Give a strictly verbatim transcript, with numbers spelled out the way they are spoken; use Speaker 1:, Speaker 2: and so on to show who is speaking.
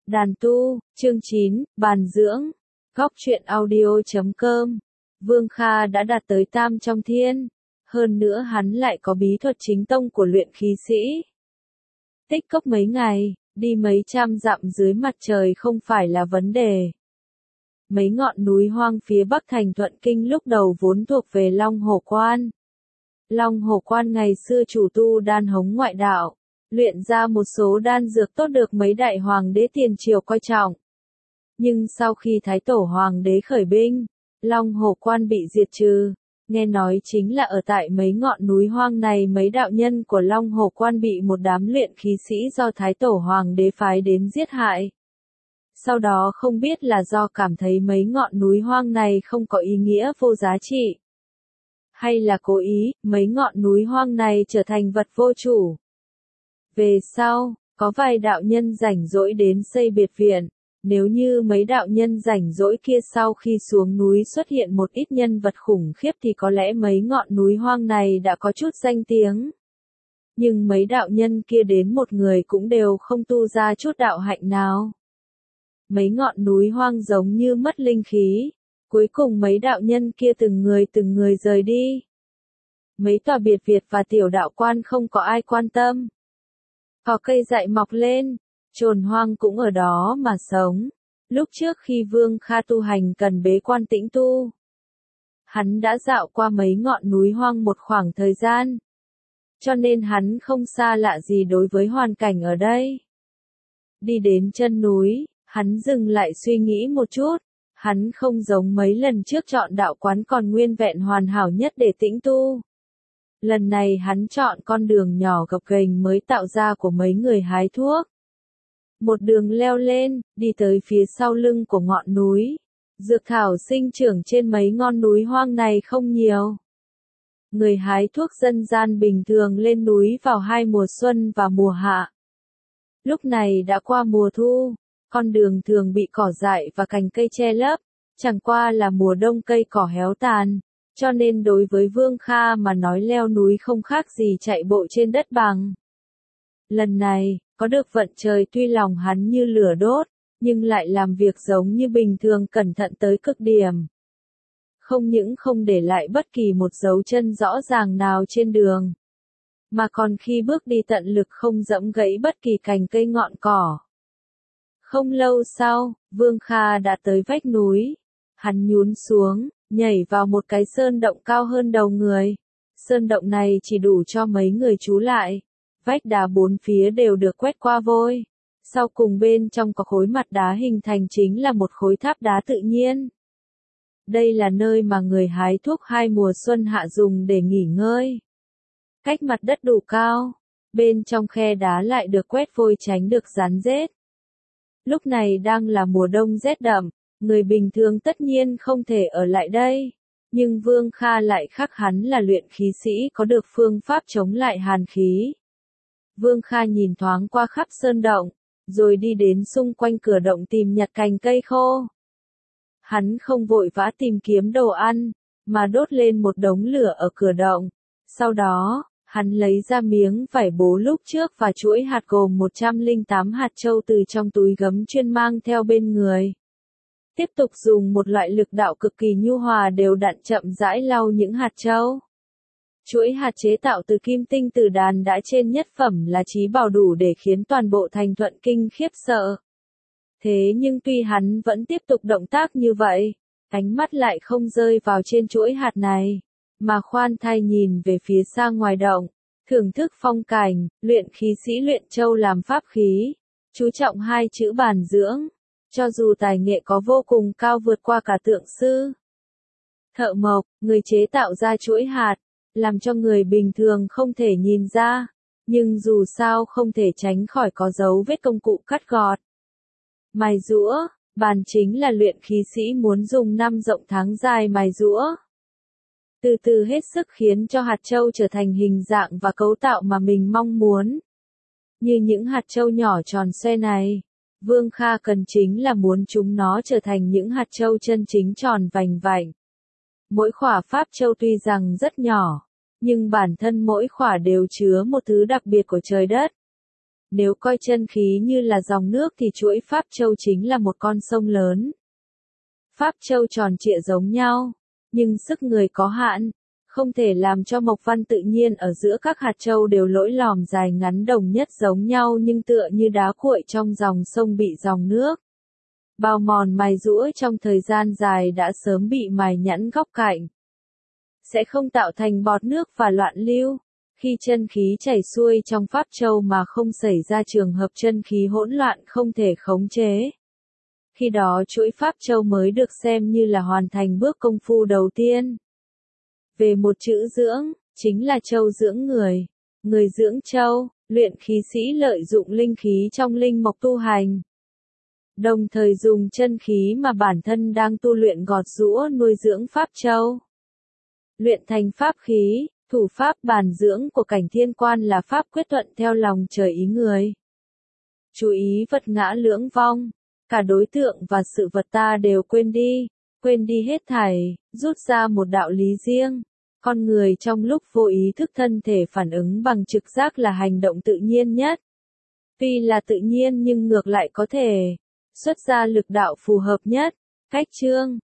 Speaker 1: Đàn tu, chương chín, bàn dưỡng, góc truyện audio chấm com. Vương Kha đã đạt tới tam trong thiên, hơn nữa hắn lại có bí thuật chính tông của luyện khí sĩ. Tích cốc mấy ngày, đi mấy trăm dặm dưới mặt trời không phải là vấn đề. Mấy ngọn núi hoang phía bắc thành Thuận Kinh lúc đầu vốn thuộc về Long Hổ Quan. Long Hổ Quan ngày xưa chủ tu đan hống ngoại đạo, luyện ra một số đan dược tốt được mấy đại hoàng đế tiền triều coi trọng. Nhưng sau khi Thái Tổ Hoàng đế khởi binh, Long Hổ Quan bị diệt trừ, nghe nói chính là ở tại mấy ngọn núi hoang này mấy đạo nhân của Long Hổ Quan bị một đám luyện khí sĩ do Thái Tổ Hoàng đế phái đến giết hại. Sau đó không biết là do cảm thấy mấy ngọn núi hoang này không có ý nghĩa vô giá trị, hay là cố ý, mấy ngọn núi hoang này trở thành vật vô chủ. Về sau, có vài đạo nhân rảnh rỗi đến xây biệt viện, nếu như mấy đạo nhân rảnh rỗi kia sau khi xuống núi xuất hiện một ít nhân vật khủng khiếp thì có lẽ mấy ngọn núi hoang này đã có chút danh tiếng. Nhưng mấy đạo nhân kia đến một người cũng đều không tu ra chút đạo hạnh nào. Mấy ngọn núi hoang giống như mất linh khí, cuối cùng mấy đạo nhân kia từng người từng người rời đi. Mấy tòa biệt viện và tiểu đạo quan không có ai quan tâm. Cỏ cây dại mọc lên, chồn hoang cũng ở đó mà sống. Lúc trước khi Vương Kha tu hành cần bế quan tĩnh tu, hắn đã dạo qua mấy ngọn núi hoang một khoảng thời gian, cho nên hắn không xa lạ gì đối với hoàn cảnh ở đây. Đi đến chân núi, hắn dừng lại suy nghĩ một chút, hắn không giống mấy lần trước chọn đạo quán còn nguyên vẹn hoàn hảo nhất để tĩnh tu. Lần này hắn chọn con đường nhỏ gập ghềnh mới tạo ra của mấy người hái thuốc. Một đường leo lên, đi tới phía sau lưng của ngọn núi. Dược thảo sinh trưởng trên mấy ngọn núi hoang này không nhiều. Người hái thuốc dân gian bình thường lên núi vào hai mùa xuân và mùa hạ. Lúc này đã qua mùa thu, con đường thường bị cỏ dại và cành cây che lấp, chẳng qua là mùa đông cây cỏ héo tàn. Cho nên đối với Vương Kha mà nói leo núi không khác gì chạy bộ trên đất bằng. Lần này, có được vận trời tuy lòng hắn như lửa đốt, nhưng lại làm việc giống như bình thường cẩn thận tới cực điểm. Không những không để lại bất kỳ một dấu chân rõ ràng nào trên đường, mà còn khi bước đi tận lực không dẫm gãy bất kỳ cành cây ngọn cỏ. Không lâu sau, Vương Kha đã tới vách núi. Hắn nhún xuống, nhảy vào một cái sơn động cao hơn đầu người. Sơn động này chỉ đủ cho mấy người trú lại. Vách đá bốn phía đều được quét qua vôi. Sau cùng bên trong có khối mặt đá hình thành chính là một khối tháp đá tự nhiên. Đây là nơi mà người hái thuốc hai mùa xuân hạ dùng để nghỉ ngơi. Cách mặt đất đủ cao, bên trong khe đá lại được quét vôi tránh được rắn rết. Lúc này đang là mùa đông rét đậm. Người bình thường tất nhiên không thể ở lại đây, nhưng Vương Kha lại khác hắn là luyện khí sĩ có được phương pháp chống lại hàn khí. Vương Kha nhìn thoáng qua khắp sơn động, rồi đi đến xung quanh cửa động tìm nhặt cành cây khô. Hắn không vội vã tìm kiếm đồ ăn, mà đốt lên một đống lửa ở cửa động. Sau đó, hắn lấy ra miếng vải bố lúc trước và chuỗi hạt gồm một trăm lẻ tám hạt châu từ trong túi gấm chuyên mang theo bên người. Tiếp tục dùng một loại lực đạo cực kỳ nhu hòa đều đặn chậm rãi lau những hạt châu. Chuỗi hạt chế tạo từ kim tinh từ đàn đã trên nhất phẩm là chí bảo đủ để khiến toàn bộ thành Thuận Kinh khiếp sợ. Thế nhưng tuy hắn vẫn tiếp tục động tác như vậy, ánh mắt lại không rơi vào trên chuỗi hạt này, mà khoan thai nhìn về phía xa ngoài động, thưởng thức phong cảnh, luyện khí sĩ luyện châu làm pháp khí, chú trọng hai chữ bàn dưỡng. Cho dù tài nghệ có vô cùng cao vượt qua cả tượng sư, thợ mộc, người chế tạo ra chuỗi hạt, làm cho người bình thường không thể nhìn ra, nhưng dù sao không thể tránh khỏi có dấu vết công cụ cắt gọt. Mài giũa, bàn chính là luyện khí sĩ muốn dùng năm rộng tháng dài mài giũa. Từ từ hết sức khiến cho hạt châu trở thành hình dạng và cấu tạo mà mình mong muốn. Như những hạt châu nhỏ tròn xoe này. Vương Kha cần chính là muốn chúng nó trở thành những hạt châu chân chính tròn vành vạnh. Mỗi khỏa pháp châu tuy rằng rất nhỏ, nhưng bản thân mỗi khỏa đều chứa một thứ đặc biệt của trời đất. Nếu coi chân khí như là dòng nước thì chuỗi Pháp Châu chính là một con sông lớn. Pháp Châu tròn trịa giống nhau, nhưng sức người có hạn, không thể làm cho mộc văn tự nhiên ở giữa các hạt châu đều lỗi lòm dài ngắn đồng nhất giống nhau nhưng tựa như đá cuội trong dòng sông bị dòng nước bào mòn mài giũa trong thời gian dài đã sớm bị mài nhẵn góc cạnh. Sẽ không tạo thành bọt nước và loạn lưu. Khi chân khí chảy xuôi trong Pháp Châu mà không xảy ra trường hợp chân khí hỗn loạn không thể khống chế. Khi đó chuỗi Pháp Châu mới được xem như là hoàn thành bước công phu đầu tiên. Về một chữ dưỡng, chính là châu dưỡng người. Người dưỡng châu, luyện khí sĩ lợi dụng linh khí trong linh mộc tu hành. Đồng thời dùng chân khí mà bản thân đang tu luyện gọt giũa nuôi dưỡng Pháp Châu. Luyện thành pháp khí, thủ pháp bản dưỡng của cảnh thiên quan là pháp quyết thuận theo lòng trời ý người. Chú ý vật ngã lưỡng vong, cả đối tượng và sự vật ta đều quên đi, quên đi hết thảy, rút ra một đạo lý riêng. Con người trong lúc vô ý thức thân thể phản ứng bằng trực giác là hành động tự nhiên nhất. Tuy là tự nhiên nhưng ngược lại có thể xuất ra lực đạo phù hợp nhất. Cách chương